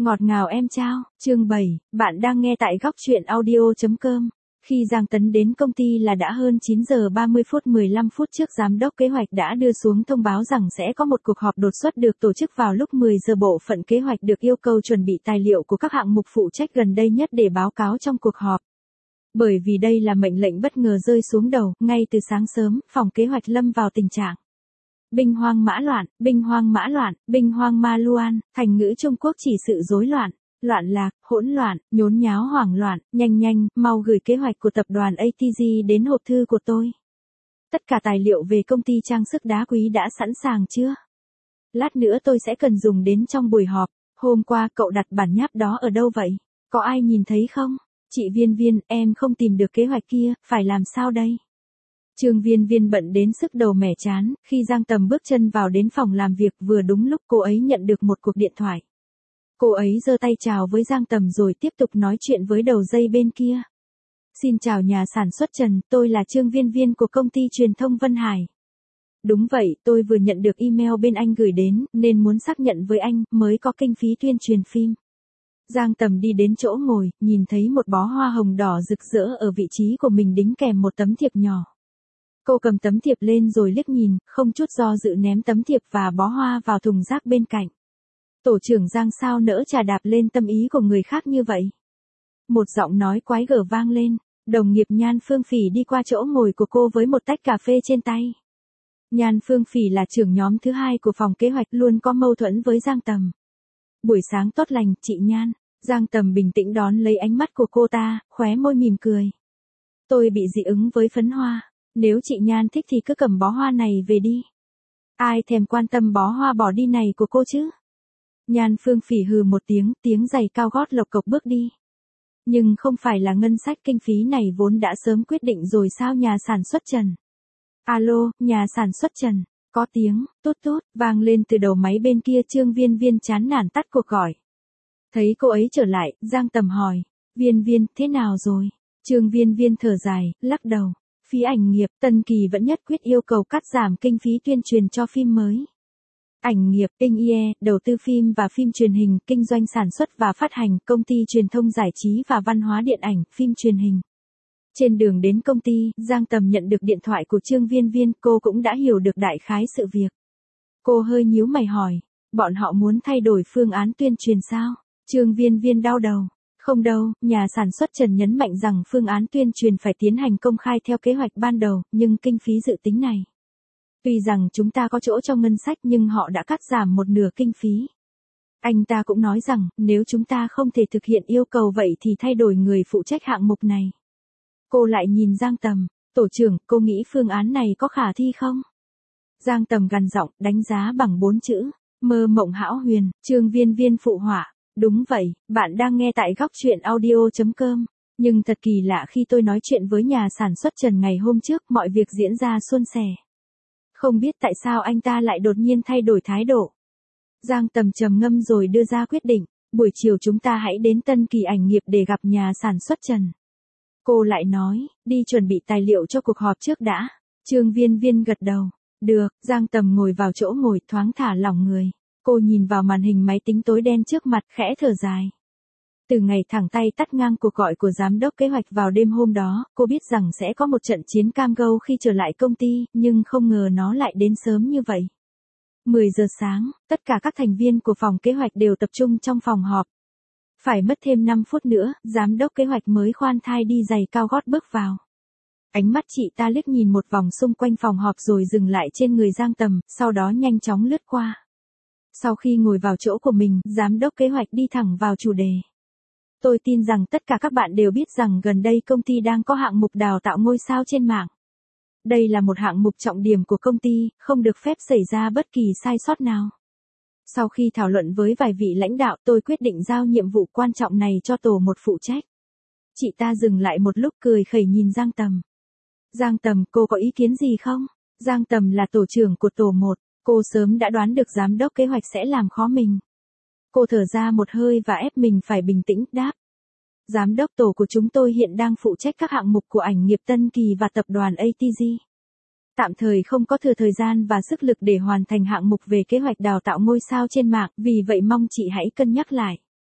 Ngọt ngào em trao, chương 7, bạn đang nghe tại góc truyện audio.com. Khi Giang Tấn đến công ty là đã hơn 9 giờ 30 phút 15 phút trước giám đốc kế hoạch đã đưa xuống thông báo rằng sẽ có một cuộc họp đột xuất được tổ chức vào lúc 10 giờ. Bộ phận kế hoạch được yêu cầu chuẩn bị tài liệu của các hạng mục phụ trách gần đây nhất để báo cáo trong cuộc họp. Bởi vì đây là mệnh lệnh bất ngờ rơi xuống đầu, ngay từ sáng sớm, phòng kế hoạch lâm vào tình trạng binh hoang mã loạn, binh hoang mã loạn, binh hoang ma loan, thành ngữ Trung Quốc chỉ sự rối loạn, loạn lạc, hỗn loạn, nhốn nháo hoảng loạn, nhanh, mau gửi kế hoạch của tập đoàn ATG đến hộp thư của tôi. Tất cả tài liệu về công ty trang sức đá quý đã sẵn sàng chưa? Lát nữa tôi sẽ cần dùng đến trong buổi họp. Hôm qua cậu đặt bản nháp đó ở đâu vậy? Có ai nhìn thấy không? Chị Viên, em không tìm được kế hoạch kia, phải làm sao đây? Trương Viên bận đến sức đầu mẻ chán, khi Giang Tầm bước chân vào đến phòng làm việc vừa đúng lúc cô ấy nhận được một cuộc điện thoại. Cô ấy giơ tay chào với Giang Tầm rồi tiếp tục nói chuyện với đầu dây bên kia. Xin chào nhà sản xuất Trần, tôi là Trương Viên của công ty truyền thông Vân Hải. Đúng vậy, tôi vừa nhận được email bên anh gửi đến, nên muốn xác nhận với anh, mới có kinh phí tuyên truyền phim. Giang Tầm đi đến chỗ ngồi, nhìn thấy một bó hoa hồng đỏ rực rỡ ở vị trí của mình đính kèm một tấm thiệp nhỏ. Cô cầm tấm thiệp lên rồi liếc nhìn, không chút do dự ném tấm thiệp và bó hoa vào thùng rác bên cạnh. Tổ trưởng Giang sao nỡ chà đạp lên tâm ý của người khác như vậy? Một giọng nói quái gở vang lên, đồng nghiệp Nhan Phương Phỉ đi qua chỗ ngồi của cô với một tách cà phê trên tay. Nhan Phương Phỉ là trưởng nhóm thứ 2 của phòng kế hoạch, luôn có mâu thuẫn với Giang Tầm. Buổi sáng tốt lành, chị Nhan. Giang Tầm bình tĩnh đón lấy ánh mắt của cô ta, khóe môi mỉm cười. Tôi bị dị ứng với phấn hoa. Nếu chị Nhan thích thì cứ cầm bó hoa này về đi. Ai thèm quan tâm bó hoa bỏ đi này của cô chứ? Nhan Phương Phỉ hừ một tiếng giày cao gót lộc cộc bước đi. Nhưng không phải là ngân sách kinh phí này vốn đã sớm quyết định rồi sao nhà sản xuất Trần? Alo, nhà sản xuất Trần. Có tiếng, tút vang lên từ đầu máy bên kia. Trương Viên chán nản tắt cuộc gọi. Thấy cô ấy trở lại, Giang Tầm hỏi. Viên, thế nào rồi? Trương Viên thở dài, lắc đầu. Phía ảnh nghiệp, Tân Kỳ vẫn nhất quyết yêu cầu cắt giảm kinh phí tuyên truyền cho phim mới. Ảnh nghiệp, IE, đầu tư phim và phim truyền hình, kinh doanh sản xuất và phát hành, công ty truyền thông giải trí và văn hóa điện ảnh, phim truyền hình. Trên đường đến công ty, Giang Tầm nhận được điện thoại của Trương Viên, cô cũng đã hiểu được đại khái sự việc. Cô hơi nhíu mày hỏi, bọn họ muốn thay đổi phương án tuyên truyền sao? Trương Viên đau đầu. Không đâu, nhà sản xuất Trần nhấn mạnh rằng phương án tuyên truyền phải tiến hành công khai theo kế hoạch ban đầu, nhưng kinh phí dự tính này. Tuy rằng chúng ta có chỗ trong ngân sách nhưng họ đã cắt giảm một nửa kinh phí. Anh ta cũng nói rằng, nếu chúng ta không thể thực hiện yêu cầu vậy thì thay đổi người phụ trách hạng mục này. Cô lại nhìn Giang Tầm, tổ trưởng, cô nghĩ phương án này có khả thi không? Giang Tầm gằn giọng, đánh giá bằng 4 chữ, mơ mộng hão huyền. Trương Viên phụ họa. Đúng vậy, bạn đang nghe tại góc truyện audio.com. Nhưng thật kỳ lạ khi tôi nói chuyện với nhà sản xuất Trần ngày hôm trước, mọi việc diễn ra suôn sẻ. Không biết tại sao anh ta lại đột nhiên thay đổi thái độ. Giang Tầm trầm ngâm rồi đưa ra quyết định, buổi chiều chúng ta hãy đến Tân Kỳ ảnh nghiệp để gặp nhà sản xuất Trần. Cô lại nói, đi chuẩn bị tài liệu cho cuộc họp trước đã. Trương Viên gật đầu. Được, Giang Tầm ngồi vào chỗ ngồi thoáng thả lỏng người. Cô nhìn vào màn hình máy tính tối đen trước mặt khẽ thở dài. Từ ngày thẳng tay tắt ngang cuộc gọi của giám đốc kế hoạch vào đêm hôm đó, cô biết rằng sẽ có một trận chiến cam go khi trở lại công ty, nhưng không ngờ nó lại đến sớm như vậy. 10 giờ sáng, tất cả các thành viên của phòng kế hoạch đều tập trung trong phòng họp. Phải mất thêm 5 phút nữa, giám đốc kế hoạch mới khoan thai đi giày cao gót bước vào. Ánh mắt chị ta liếc nhìn một vòng xung quanh phòng họp rồi dừng lại trên người Giang Tầm, sau đó nhanh chóng lướt qua. Sau khi ngồi vào chỗ của mình, giám đốc kế hoạch đi thẳng vào chủ đề. Tôi tin rằng tất cả các bạn đều biết rằng gần đây công ty đang có hạng mục đào tạo ngôi sao trên mạng. Đây là một hạng mục trọng điểm của công ty, không được phép xảy ra bất kỳ sai sót nào. Sau khi thảo luận với vài vị lãnh đạo, tôi quyết định giao nhiệm vụ quan trọng này cho tổ 1 phụ trách. Chị ta dừng lại một lúc cười khẩy nhìn Giang Tầm. Giang Tầm, cô có ý kiến gì không? Giang Tầm là tổ trưởng của tổ 1. Cô sớm đã đoán được giám đốc kế hoạch sẽ làm khó mình. Cô thở ra một hơi và ép mình phải bình tĩnh, đáp. Giám đốc tổ của chúng tôi hiện đang phụ trách các hạng mục của ảnh nghiệp Tân Kỳ và tập đoàn ATG. Tạm thời không có thừa thời gian và sức lực để hoàn thành hạng mục về kế hoạch đào tạo ngôi sao trên mạng, vì vậy mong chị hãy cân nhắc lại.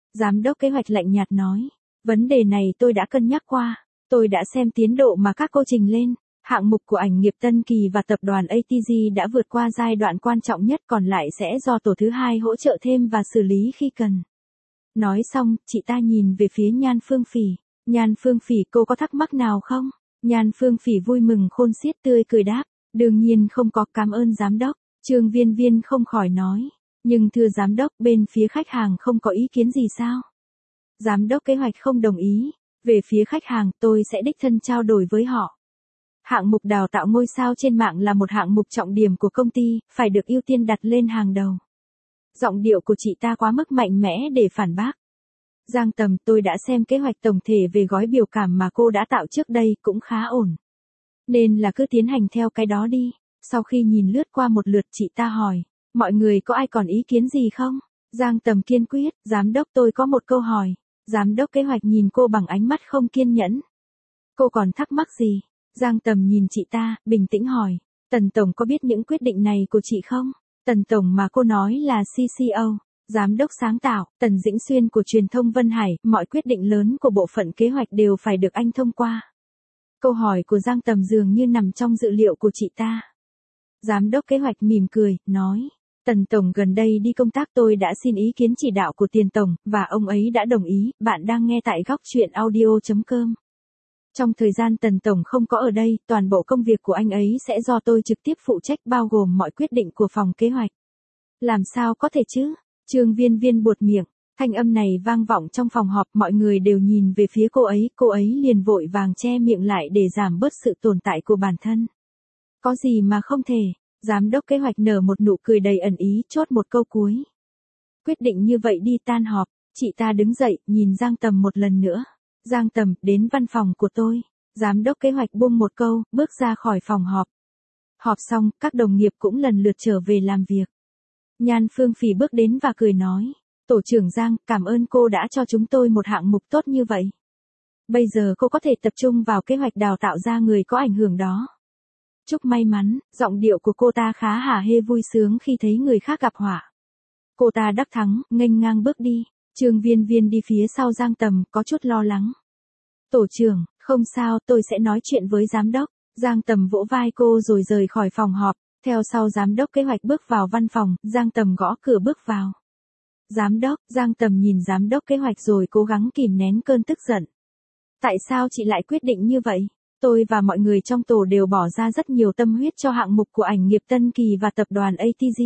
Giám đốc kế hoạch lạnh nhạt nói. Vấn đề này tôi đã cân nhắc qua. Tôi đã xem tiến độ mà các cô trình lên. Hạng mục của ảnh nghiệp Tân Kỳ và tập đoàn ATG đã vượt qua giai đoạn quan trọng nhất, còn lại sẽ do tổ thứ hai hỗ trợ thêm và xử lý khi cần. Nói xong, chị ta nhìn về phía Nhan Phương Phỉ. Nhan Phương Phỉ, cô có thắc mắc nào không? Nhan Phương Phỉ vui mừng khôn xiết tươi cười đáp. Đương nhiên không có, cảm ơn giám đốc. Trương Viên Viên không khỏi nói. Nhưng thưa giám đốc, bên phía khách hàng không có ý kiến gì sao? Giám đốc kế hoạch không đồng ý. Về phía khách hàng, tôi sẽ đích thân trao đổi với họ. Hạng mục đào tạo ngôi sao trên mạng là một hạng mục trọng điểm của công ty, phải được ưu tiên đặt lên hàng đầu. Giọng điệu của chị ta quá mức mạnh mẽ để phản bác. Giang Tầm, tôi đã xem kế hoạch tổng thể về gói biểu cảm mà cô đã tạo trước đây, cũng khá ổn. Nên là cứ tiến hành theo cái đó đi. Sau khi nhìn lướt qua một lượt, chị ta hỏi, mọi người có ai còn ý kiến gì không? Giang Tầm kiên quyết, giám đốc, tôi có một câu hỏi. Giám đốc kế hoạch nhìn cô bằng ánh mắt không kiên nhẫn. Cô còn thắc mắc gì? Giang Tầm nhìn chị ta, bình tĩnh hỏi, Tần Tổng có biết những quyết định này của chị không? Tần Tổng mà cô nói là CCO, Giám đốc sáng tạo, Tần Dĩnh Xuyên của truyền thông Vân Hải, mọi quyết định lớn của bộ phận kế hoạch đều phải được anh thông qua. Câu hỏi của Giang Tầm dường như nằm trong dự liệu của chị ta. Giám đốc kế hoạch mỉm cười, nói, Tần Tổng gần đây đi công tác, tôi đã xin ý kiến chỉ đạo của Tiền Tổng, và ông ấy đã đồng ý. Bạn đang nghe tại góc truyện audio.com. Trong thời gian Tần Tổng không có ở đây, toàn bộ công việc của anh ấy sẽ do tôi trực tiếp phụ trách, bao gồm mọi quyết định của phòng kế hoạch. Làm sao có thể chứ? Trương Viên Viên buột miệng, thanh âm này vang vọng trong phòng họp, mọi người đều nhìn về phía cô ấy liền vội vàng che miệng lại để giảm bớt sự tồn tại của bản thân. Có gì mà không thể? Giám đốc kế hoạch nở một nụ cười đầy ẩn ý, chốt một câu cuối. Quyết định như vậy đi, tan họp. Chị ta đứng dậy, nhìn Giang Tầm một lần nữa. Giang Tầm, đến văn phòng của tôi. Giám đốc kế hoạch buông một câu, bước ra khỏi phòng họp. Họp xong, các đồng nghiệp cũng lần lượt trở về làm việc. Nhan Phương Phỉ bước đến và cười nói. Tổ trưởng Giang, cảm ơn cô đã cho chúng tôi một hạng mục tốt như vậy. Bây giờ cô có thể tập trung vào kế hoạch đào tạo ra người có ảnh hưởng đó. Chúc may mắn, giọng điệu của cô ta khá hả hê vui sướng khi thấy người khác gặp họa. Cô ta đắc thắng, nghênh ngang bước đi. Trương Viên Viên đi phía sau Giang Tầm, có chút lo lắng. Tổ trưởng, không sao, tôi sẽ nói chuyện với giám đốc. Giang Tầm vỗ vai cô rồi rời khỏi phòng họp. Theo sau giám đốc kế hoạch bước vào văn phòng, Giang Tầm gõ cửa bước vào. Giám đốc, Giang Tầm nhìn giám đốc kế hoạch rồi cố gắng kìm nén cơn tức giận. Tại sao chị lại quyết định như vậy? Tôi và mọi người trong tổ đều bỏ ra rất nhiều tâm huyết cho hạng mục của ảnh nghiệp Tân Kỳ và tập đoàn ATG.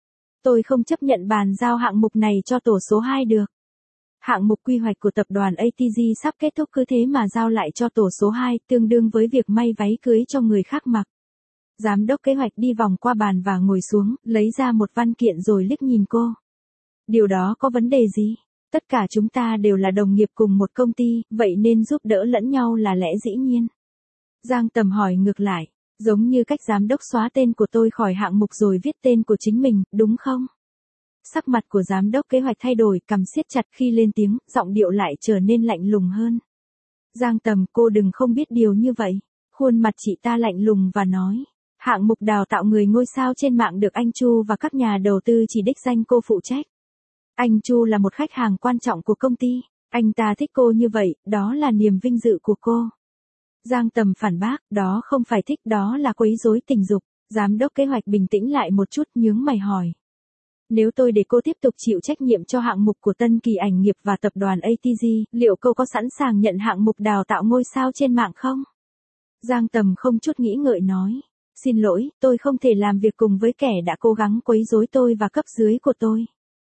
Tôi không chấp nhận bàn giao hạng mục này cho tổ số 2 được. Hạng mục quy hoạch của tập đoàn ATG sắp kết thúc, cứ thế mà giao lại cho tổ số 2, tương đương với việc may váy cưới cho người khác mặc. Giám đốc kế hoạch đi vòng qua bàn và ngồi xuống, lấy ra một văn kiện rồi liếc nhìn cô. Điều đó có vấn đề gì? Tất cả chúng ta đều là đồng nghiệp cùng một công ty, vậy nên giúp đỡ lẫn nhau là lẽ dĩ nhiên. Giang Tầm hỏi ngược lại, giống như cách giám đốc xóa tên của tôi khỏi hạng mục rồi viết tên của chính mình, đúng không? Sắc mặt của giám đốc kế hoạch thay đổi, cằm siết chặt, khi lên tiếng, giọng điệu lại trở nên lạnh lùng hơn. Giang Tầm, cô đừng không biết điều như vậy. Khuôn mặt chị ta lạnh lùng và nói, hạng mục đào tạo người ngôi sao trên mạng được anh Chu và các nhà đầu tư chỉ đích danh cô phụ trách. Anh Chu là một khách hàng quan trọng của công ty. Anh ta thích cô như vậy, đó là niềm vinh dự của cô. Giang Tầm phản bác, đó không phải thích, đó là quấy rối tình dục. Giám đốc kế hoạch bình tĩnh lại một chút, nhướng mày hỏi. Nếu tôi để cô tiếp tục chịu trách nhiệm cho hạng mục của Tân Kỳ ảnh nghiệp và tập đoàn ATG, liệu cô có sẵn sàng nhận hạng mục đào tạo ngôi sao trên mạng không? Giang Tầm không chút nghĩ ngợi nói. Xin lỗi, tôi không thể làm việc cùng với kẻ đã cố gắng quấy rối tôi và cấp dưới của tôi.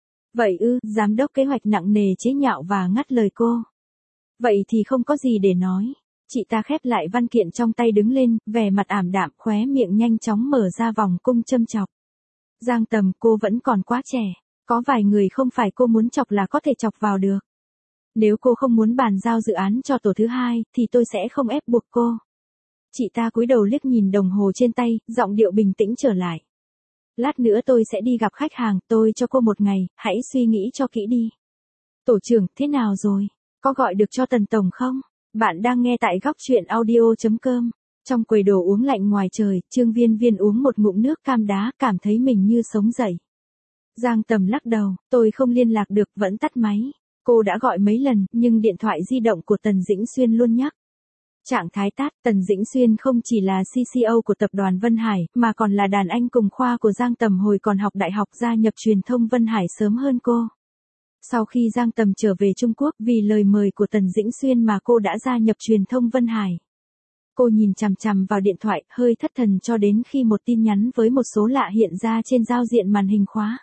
Vậy ư, giám đốc kế hoạch nặng nề chế nhạo và ngắt lời cô. Vậy thì không có gì để nói. Chị ta khép lại văn kiện trong tay, đứng lên, vẻ mặt ảm đạm, khóe miệng nhanh chóng mở ra vòng cung châm chọc. Giang Tầm, cô vẫn còn quá trẻ. Có vài người không phải cô muốn chọc là có thể chọc vào được. Nếu cô không muốn bàn giao dự án cho tổ thứ 2, thì tôi sẽ không ép buộc cô. Chị ta cúi đầu liếc nhìn đồng hồ trên tay, giọng điệu bình tĩnh trở lại. Lát nữa tôi sẽ đi gặp khách hàng, tôi cho cô một ngày, hãy suy nghĩ cho kỹ đi. Tổ trưởng, thế nào rồi? Có gọi được cho Tần Tổng không? Bạn đang nghe tại góc truyện audio.com. Trong quầy đồ uống lạnh ngoài trời, Trương Viên Viên uống một ngụm nước cam đá, cảm thấy mình như sống dậy. Giang Tầm lắc đầu, tôi không liên lạc được, vẫn tắt máy. Cô đã gọi mấy lần, nhưng điện thoại di động của Tần Dĩnh Xuyên luôn nhắc. Trạng thái tát, Tần Dĩnh Xuyên không chỉ là CCO của tập đoàn Vân Hải, mà còn là đàn anh cùng khoa của Giang Tầm hồi còn học đại học, gia nhập truyền thông Vân Hải sớm hơn cô. Sau khi Giang Tầm trở về Trung Quốc vì lời mời của Tần Dĩnh Xuyên mà cô đã gia nhập truyền thông Vân Hải. Cô nhìn chằm chằm vào điện thoại, hơi thất thần cho đến khi một tin nhắn với một số lạ hiện ra trên giao diện màn hình khóa.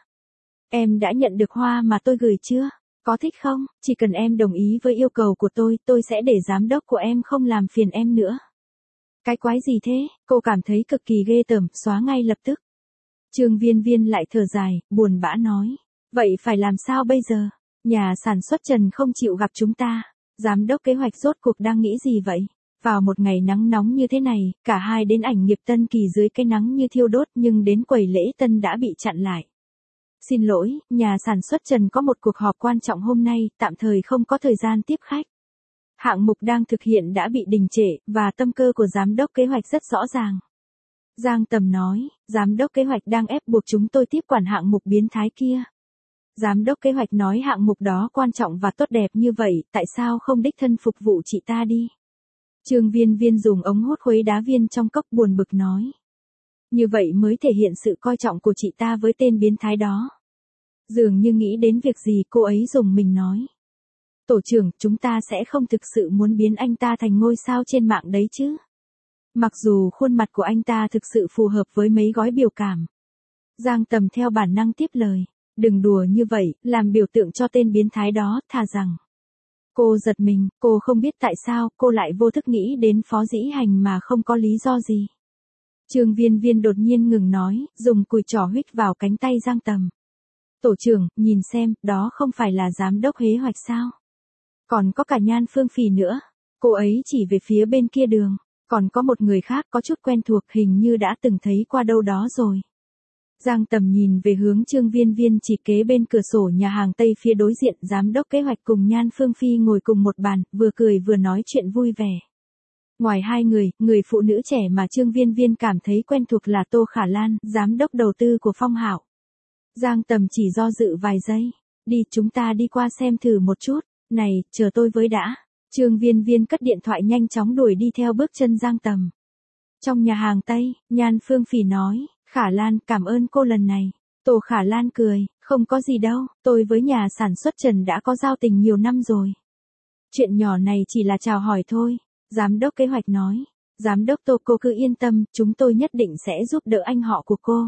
Em đã nhận được hoa mà tôi gửi chưa? Có thích không? Chỉ cần em đồng ý với yêu cầu của tôi sẽ để giám đốc của em không làm phiền em nữa. Cái quái gì thế? Cô cảm thấy cực kỳ ghê tởm, xóa ngay lập tức. Trương Viên Viên lại thở dài, buồn bã nói. Vậy phải làm sao bây giờ? Nhà sản xuất Trần không chịu gặp chúng ta. Giám đốc kế hoạch rốt cuộc đang nghĩ gì vậy? Vào một ngày nắng nóng như thế này, cả hai đến ảnh nghiệp Tân Kỳ dưới cái nắng như thiêu đốt, nhưng đến quầy lễ tân đã bị chặn lại. Xin lỗi, nhà sản xuất Trần có một cuộc họp quan trọng hôm nay, tạm thời không có thời gian tiếp khách. Hạng mục đang thực hiện đã bị đình trệ, và tâm cơ của giám đốc kế hoạch rất rõ ràng. Giang Tầm nói, giám đốc kế hoạch đang ép buộc chúng tôi tiếp quản hạng mục biến thái kia. Giám đốc kế hoạch nói hạng mục đó quan trọng và tốt đẹp như vậy, tại sao không đích thân phục vụ chị ta đi? Trương Viên Viên dùng ống hút khuấy đá viên trong cốc buồn bực nói. Như vậy mới thể hiện sự coi trọng của chị ta với tên biến thái đó. Dường như nghĩ đến việc gì cô ấy dùng mình nói. Tổ trưởng, chúng ta sẽ không thực sự muốn biến anh ta thành ngôi sao trên mạng đấy chứ. Mặc dù khuôn mặt của anh ta thực sự phù hợp với mấy gói biểu cảm. Giang Tầm theo bản năng tiếp lời. Đừng đùa như vậy, làm biểu tượng cho tên biến thái đó, thà rằng. Cô giật mình, cô không biết tại sao, cô lại vô thức nghĩ đến Phó Dĩ Hành mà không có lý do gì. Trương Viên Viên đột nhiên ngừng nói, dùng cùi trỏ huých vào cánh tay Giang Tầm. Tổ trưởng, nhìn xem, đó không phải là giám đốc kế hoạch sao? Còn có cả Nhan Phương Phỉ nữa. Cô ấy chỉ về phía bên kia đường. Còn có một người khác có chút quen thuộc, hình như đã từng thấy qua đâu đó rồi. Giang Tầm nhìn về hướng Trương Viên Viên chỉ kế bên cửa sổ nhà hàng Tây phía đối diện, giám đốc kế hoạch cùng Nhan Phương Phi ngồi cùng một bàn, vừa cười vừa nói chuyện vui vẻ. Ngoài hai người, người phụ nữ trẻ mà Trương Viên Viên cảm thấy quen thuộc là Tô Khả Lan, giám đốc đầu tư của Phong Hạo. Giang Tầm chỉ do dự vài giây. Đi, chúng ta đi qua xem thử một chút. Này, chờ tôi với đã. Trương Viên Viên cất điện thoại nhanh chóng đuổi đi theo bước chân Giang Tầm. Trong nhà hàng Tây, Nhan Phương Phỉ nói, Khả Lan, cảm ơn cô lần này. Tô Khả Lan cười, không có gì đâu, tôi với nhà sản xuất Trần đã có giao tình nhiều năm rồi. Chuyện nhỏ này chỉ là chào hỏi thôi. Giám đốc kế hoạch nói, giám đốc Tô, cô cứ yên tâm, chúng tôi nhất định sẽ giúp đỡ anh họ của cô.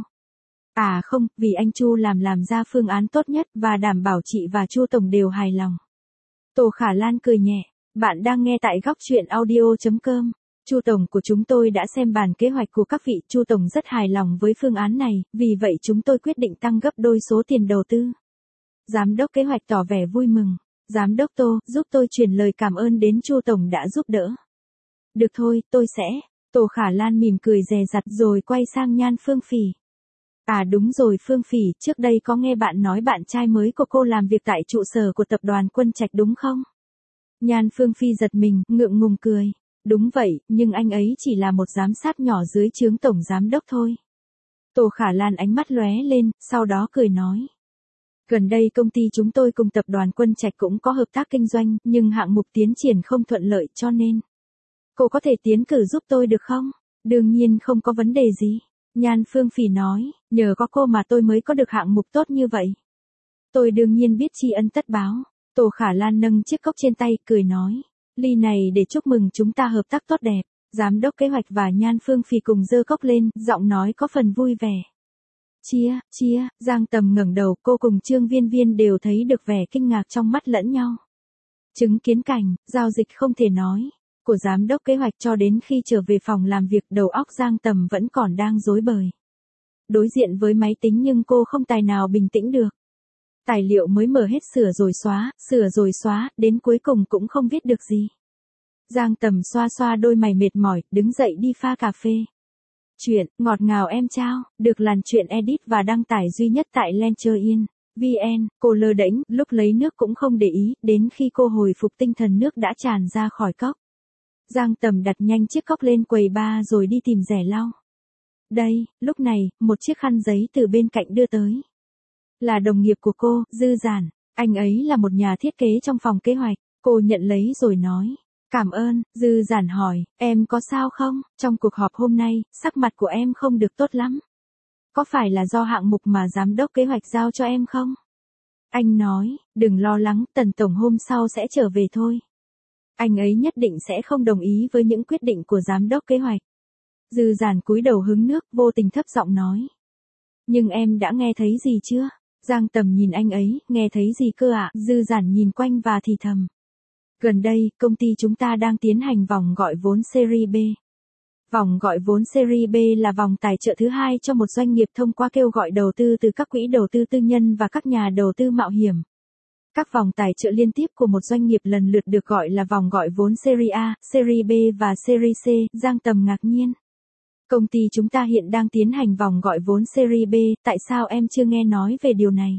À không, vì anh Chu làm ra phương án tốt nhất và đảm bảo chị và Chu Tổng đều hài lòng. Tô Khả Lan cười nhẹ, bạn đang nghe tại góc truyện audio.com. Chu Tổng của chúng tôi đã xem bản kế hoạch của các vị, Chu Tổng rất hài lòng với phương án này, vì vậy chúng tôi quyết định tăng gấp đôi số tiền đầu tư. Giám đốc kế hoạch tỏ vẻ vui mừng. Giám đốc Tô, giúp tôi truyền lời cảm ơn đến Chu Tổng đã giúp đỡ. Được thôi, tôi sẽ. Tô Khả Lan mỉm cười dè dặt rồi quay sang Nhan Phương Phỉ. À đúng rồi Phương Phỉ, trước đây có nghe bạn nói bạn trai mới của cô làm việc tại trụ sở của tập đoàn Quân Trạch đúng không? Nhan Phương Phi giật mình, ngượng ngùng cười. Đúng vậy, nhưng anh ấy chỉ là một giám sát nhỏ dưới trướng tổng giám đốc thôi. Tô Khả Lan ánh mắt lóe lên, sau đó cười nói. Gần đây công ty chúng tôi cùng tập đoàn Quân Trạch cũng có hợp tác kinh doanh, nhưng hạng mục tiến triển không thuận lợi cho nên. Cô có thể tiến cử giúp tôi được không? Đương nhiên không có vấn đề gì. Nhan Phương Phỉ nói, nhờ có cô mà tôi mới có được hạng mục tốt như vậy. Tôi đương nhiên biết tri ân tất báo. Tô Khả Lan nâng chiếc cốc trên tay, cười nói. Ly này để chúc mừng chúng ta hợp tác tốt đẹp. Giám đốc kế hoạch và Nhan Phương Phỉ cùng giơ cốc lên, giọng nói có phần vui vẻ. Chia, Giang Tầm ngẩng đầu, cô cùng Trương Viên Viên đều thấy được vẻ kinh ngạc trong mắt lẫn nhau. Chứng kiến cảnh, giao dịch không thể nói, của giám đốc kế hoạch cho đến khi trở về phòng làm việc đầu óc Giang Tầm vẫn còn đang rối bời. Đối diện với máy tính nhưng cô không tài nào bình tĩnh được. Tài liệu mới mở hết sửa rồi xóa, đến cuối cùng cũng không viết được gì. Giang Tầm xoa xoa đôi mày mệt mỏi, đứng dậy đi pha cà phê. Chuyện, ngọt ngào em trao, được làn chuyện edit và đăng tải duy nhất tại Lencher.in, cô lơ đễnh, lúc lấy nước cũng không để ý, đến khi cô hồi phục tinh thần nước đã tràn ra khỏi cốc. Giang Tầm đặt nhanh chiếc cốc lên quầy bar rồi đi tìm rẻ lau. Đây, lúc này, một chiếc khăn giấy từ bên cạnh đưa tới. Là đồng nghiệp của cô, Dư Giản. Anh ấy là một nhà thiết kế trong phòng kế hoạch. Cô nhận lấy rồi nói. Cảm ơn. Dư Giản hỏi, em có sao không? Trong cuộc họp hôm nay, sắc mặt của em không được tốt lắm. Có phải là do hạng mục mà giám đốc kế hoạch giao cho em không? Anh nói, đừng lo lắng, Tần Tổng hôm sau sẽ trở về thôi. Anh ấy nhất định sẽ không đồng ý với những quyết định của giám đốc kế hoạch. Dư Giản cúi đầu hứng nước, vô tình thấp giọng nói. Nhưng em đã nghe thấy gì chưa? Giang Tầm nhìn anh ấy, nghe thấy gì cơ ạ? Dư Giản nhìn quanh và thì thầm. Gần đây, công ty chúng ta đang tiến hành vòng gọi vốn Series B. Vòng gọi vốn Series B là vòng tài trợ thứ hai cho một doanh nghiệp thông qua kêu gọi đầu tư từ các quỹ đầu tư tư nhân và các nhà đầu tư mạo hiểm. Các vòng tài trợ liên tiếp của một doanh nghiệp lần lượt được gọi là vòng gọi vốn Series A, Series B và Series C. Giang Tầm ngạc nhiên. Công ty chúng ta hiện đang tiến hành vòng gọi vốn Series B, tại sao em chưa nghe nói về điều này?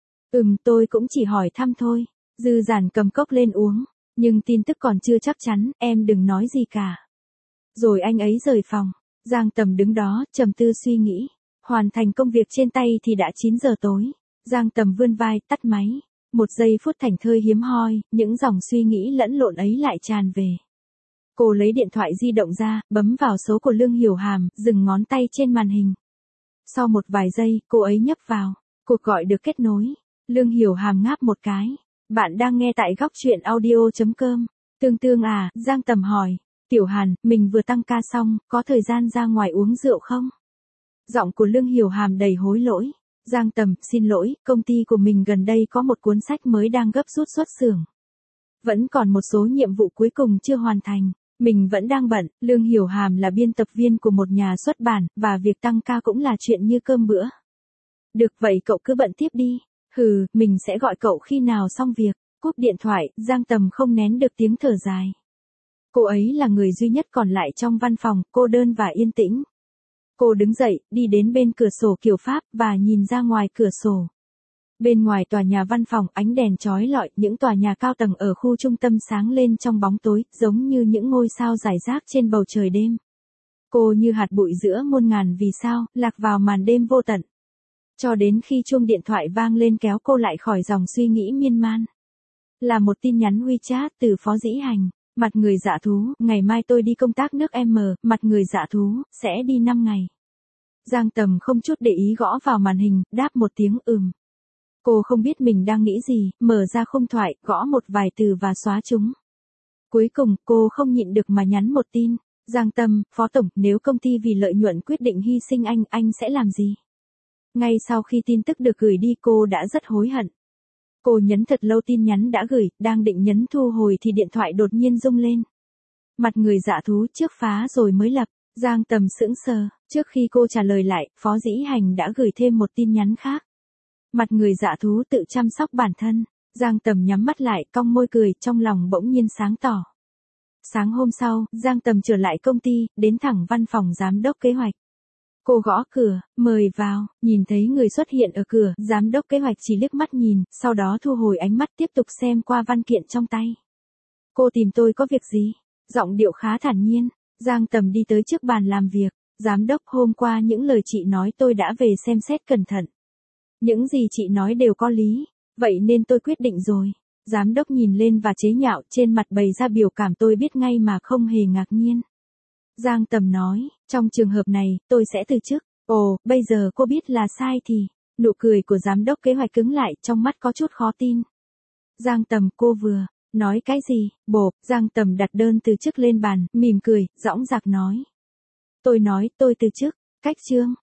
Tôi cũng chỉ hỏi thăm thôi. Dư Giản cầm cốc lên uống, nhưng tin tức còn chưa chắc chắn, em đừng nói gì cả. Rồi anh ấy rời phòng. Giang Tầm đứng đó, trầm tư suy nghĩ. Hoàn thành công việc trên tay thì đã 9 giờ tối. Giang Tầm vươn vai, tắt máy. Một giây phút thảnh thơi hiếm hoi, những dòng suy nghĩ lẫn lộn ấy lại tràn về. Cô lấy điện thoại di động ra, bấm vào số của Lương Hiểu Hàm, dừng ngón tay trên màn hình. Sau một vài giây, cô ấy nhấp vào. Cuộc gọi được kết nối. Lương Hiểu Hàm ngáp một cái. Bạn đang nghe tại góc truyện audio.com. Tương Tương à, Giang Tầm hỏi. Tiểu Hàn, mình vừa tăng ca xong, có thời gian ra ngoài uống rượu không? Giọng của Lương Hiểu Hàm đầy hối lỗi. Giang Tầm, xin lỗi, công ty của mình gần đây có một cuốn sách mới đang gấp rút xuất xưởng. Vẫn còn một số nhiệm vụ cuối cùng chưa hoàn thành. Mình vẫn đang bận. Lương Hiểu Hàm là biên tập viên của một nhà xuất bản, và việc tăng ca cũng là chuyện như cơm bữa. Được vậy cậu cứ bận tiếp đi. Mình sẽ gọi cậu khi nào xong việc. Cúp điện thoại, Giang Tầm không nén được tiếng thở dài. Cô ấy là người duy nhất còn lại trong văn phòng, cô đơn và yên tĩnh. Cô đứng dậy, đi đến bên cửa sổ kiểu Pháp, và nhìn ra ngoài cửa sổ. Bên ngoài tòa nhà văn phòng, ánh đèn chói lọi, những tòa nhà cao tầng ở khu trung tâm sáng lên trong bóng tối, giống như những ngôi sao rải rác trên bầu trời đêm. Cô như hạt bụi giữa muôn ngàn vì sao, lạc vào màn đêm vô tận. Cho đến khi chuông điện thoại vang lên kéo cô lại khỏi dòng suy nghĩ miên man. Là một tin nhắn WeChat từ Phó Dĩ Hành. Mặt người dạ thú, ngày mai tôi đi công tác nước M, mặt người dạ thú, sẽ đi 5 ngày. Giang Tầm không chút để ý gõ vào màn hình, đáp một tiếng Cô không biết mình đang nghĩ gì, mở ra khung thoại, gõ một vài từ và xóa chúng. Cuối cùng, cô không nhịn được mà nhắn một tin. Giang Tầm, Phó Tổng, nếu công ty vì lợi nhuận quyết định hy sinh anh sẽ làm gì? Ngay sau khi tin tức được gửi đi cô đã rất hối hận. Cô nhấn thật lâu tin nhắn đã gửi, đang định nhấn thu hồi thì điện thoại đột nhiên rung lên. Mặt người dạ thú trước phá rồi mới lập. Giang Tầm sững sờ, trước khi cô trả lời lại, Phó Dĩ Hành đã gửi thêm một tin nhắn khác. Mặt người dạ thú tự chăm sóc bản thân. Giang Tầm nhắm mắt lại, cong môi cười, trong lòng bỗng nhiên sáng tỏ. Sáng hôm sau, Giang Tầm trở lại công ty, đến thẳng văn phòng giám đốc kế hoạch. Cô gõ cửa, mời vào, nhìn thấy người xuất hiện ở cửa, giám đốc kế hoạch chỉ liếc mắt nhìn, sau đó thu hồi ánh mắt tiếp tục xem qua văn kiện trong tay. Cô tìm tôi có việc gì? Giọng điệu khá thản nhiên. Giang Tầm đi tới trước bàn làm việc. Giám đốc, hôm qua những lời chị nói tôi đã về xem xét cẩn thận. Những gì chị nói đều có lý, vậy nên tôi quyết định rồi. Giám đốc nhìn lên và chế nhạo, trên mặt bày ra biểu cảm tôi biết ngay mà không hề ngạc nhiên. Giang Tầm nói, trong trường hợp này, tôi sẽ từ chức. Ồ, bây giờ cô biết là sai thì. Nụ cười của giám đốc kế hoạch cứng lại, trong mắt có chút khó tin. Giang Tầm, cô vừa nói cái gì? Bộp, Giang Tầm đặt đơn từ chức lên bàn, mỉm cười, dõng dạc nói. Tôi nói, tôi từ chức. Cách chương.